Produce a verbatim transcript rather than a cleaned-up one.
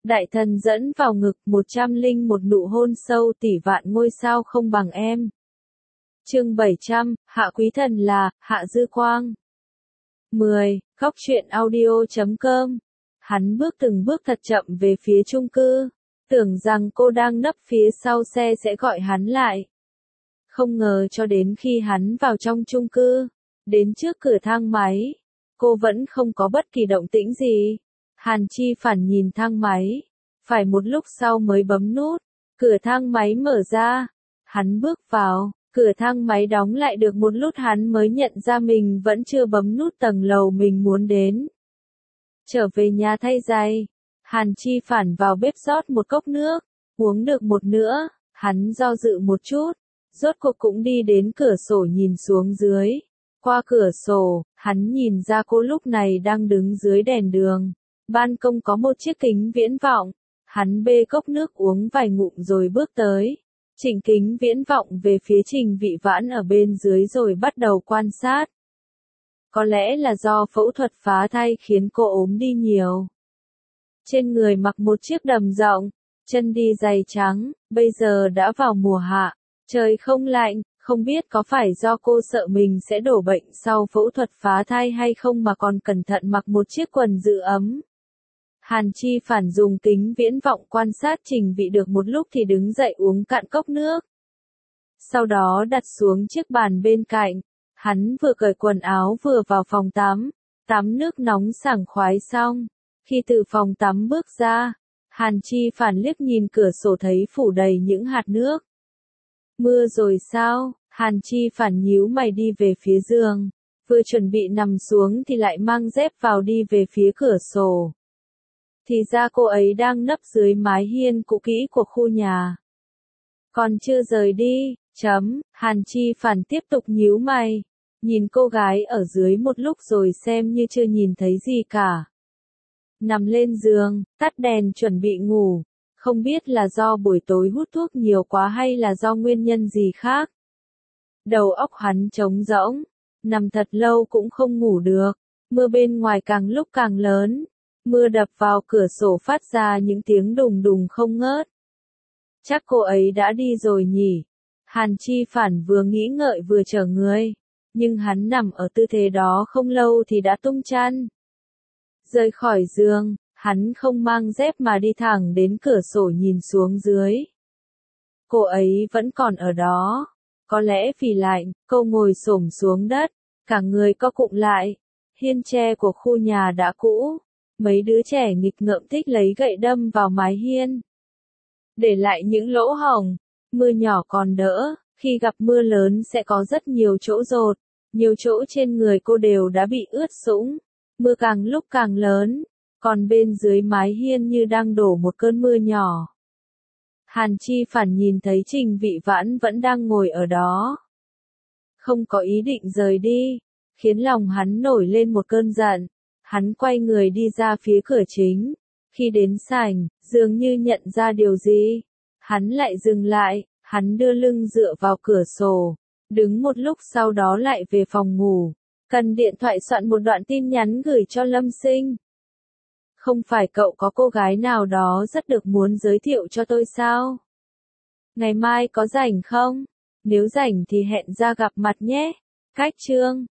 Đại thần dẫn vào ngực, một trăm linh một nụ hôn sâu tỷ vạn ngôi sao không bằng em. Chương bảy trăm, Hạ Quý Thần là, Hạ Dư Quang. mười. Góc truyện audio chấm com. Hắn bước từng bước thật chậm về phía chung cư, tưởng rằng cô đang nấp phía sau xe sẽ gọi hắn lại. Không ngờ cho đến khi hắn vào trong chung cư, đến trước cửa thang máy, cô vẫn không có bất kỳ động tĩnh gì. Hàn Chi Phản nhìn thang máy, phải một lúc sau mới bấm nút, cửa thang máy mở ra, hắn bước vào, cửa thang máy đóng lại được một lúc hắn mới nhận ra mình vẫn chưa bấm nút tầng lầu mình muốn đến. Trở về nhà thay giày, Hàn Chi Phản vào bếp rót một cốc nước, uống được một nữa, hắn do dự một chút, rốt cuộc cũng đi đến cửa sổ nhìn xuống dưới. Qua cửa sổ, hắn nhìn ra cô lúc này đang đứng dưới đèn đường. Ban công có một chiếc kính viễn vọng, hắn bê cốc nước uống vài ngụm rồi bước tới. Chỉnh kính viễn vọng về phía Trình Vị Vãn ở bên dưới rồi bắt đầu quan sát. Có lẽ là do phẫu thuật phá thai khiến cô ốm đi nhiều. Trên người mặc một chiếc đầm rộng, chân đi giày trắng, bây giờ đã vào mùa hạ, trời không lạnh, không biết có phải do cô sợ mình sẽ đổ bệnh sau phẫu thuật phá thai hay không mà còn cẩn thận mặc một chiếc quần giữ ấm. Hàn Chi Phản dùng kính viễn vọng quan sát Trình Vị được một lúc thì đứng dậy uống cạn cốc nước. Sau đó đặt xuống chiếc bàn bên cạnh, hắn vừa cởi quần áo vừa vào phòng tắm, tắm nước nóng sảng khoái xong. Khi từ phòng tắm bước ra, Hàn Chi Phản liếc nhìn cửa sổ thấy phủ đầy những hạt nước. Mưa rồi sao? Hàn Chi Phản nhíu mày đi về phía giường, vừa chuẩn bị nằm xuống thì lại mang dép vào đi về phía cửa sổ. Thì ra cô ấy đang nấp dưới mái hiên cũ kỹ của khu nhà. Còn chưa rời đi, chấm, Hàn Chi Phản tiếp tục nhíu mày, nhìn cô gái ở dưới một lúc rồi xem như chưa nhìn thấy gì cả. Nằm lên giường, tắt đèn chuẩn bị ngủ, không biết là do buổi tối hút thuốc nhiều quá hay là do nguyên nhân gì khác. Đầu óc hắn trống rỗng, nằm thật lâu cũng không ngủ được, mưa bên ngoài càng lúc càng lớn. Mưa đập vào cửa sổ phát ra những tiếng đùng đùng không ngớt. Chắc cô ấy đã đi rồi nhỉ? Hàn Chi Phản vừa nghĩ ngợi vừa trở người. Nhưng hắn nằm ở tư thế đó không lâu thì đã tung chăn. Rời khỏi giường, hắn không mang dép mà đi thẳng đến cửa sổ nhìn xuống dưới. Cô ấy vẫn còn ở đó. Có lẽ vì lạnh, cô ngồi xổm xuống đất, cả người co cụm lại. Hiên tre của khu nhà đã cũ. Mấy đứa trẻ nghịch ngợm thích lấy gậy đâm vào mái hiên, để lại những lỗ hổng. Mưa nhỏ còn đỡ, khi gặp mưa lớn sẽ có rất nhiều chỗ dột, nhiều chỗ trên người cô đều đã bị ướt sũng. Mưa càng lúc càng lớn, còn bên dưới mái hiên như đang đổ một cơn mưa nhỏ. Hàn Chi Phản nhìn thấy Trình Vị Vãn vẫn đang ngồi ở đó, không có ý định rời đi, khiến lòng hắn nổi lên một cơn giận. Hắn quay người đi ra phía cửa chính. Khi đến sảnh, dường như nhận ra điều gì, hắn lại dừng lại, hắn đưa lưng dựa vào cửa sổ, đứng một lúc sau đó lại về phòng ngủ. Cần điện thoại soạn một đoạn tin nhắn gửi cho Lâm Sinh. Không phải cậu có cô gái nào đó rất được muốn giới thiệu cho tôi sao? Ngày mai có rảnh không? Nếu rảnh thì hẹn ra gặp mặt nhé. Cách chương